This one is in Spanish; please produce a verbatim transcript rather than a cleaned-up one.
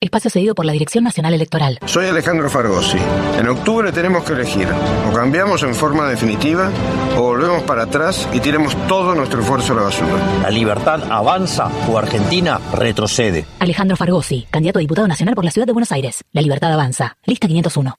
Espacio cedido por la Dirección Nacional Electoral. Soy Alejandro Fargosi. En octubre tenemos que elegir. O cambiamos en forma definitiva, o volvemos para atrás y tiremos todo nuestro esfuerzo a la basura. La libertad avanza o Argentina retrocede. Alejandro Fargosi, candidato a diputado nacional por la Ciudad de Buenos Aires. La libertad avanza. Lista quinientos uno.